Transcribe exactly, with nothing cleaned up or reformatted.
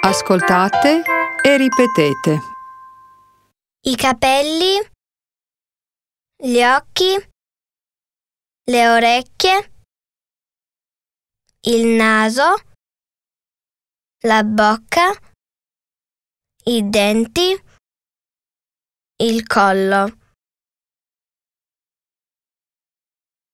Ascoltate e ripetete. I capelli, gli occhi, le orecchie, il naso, la bocca, i denti, il collo.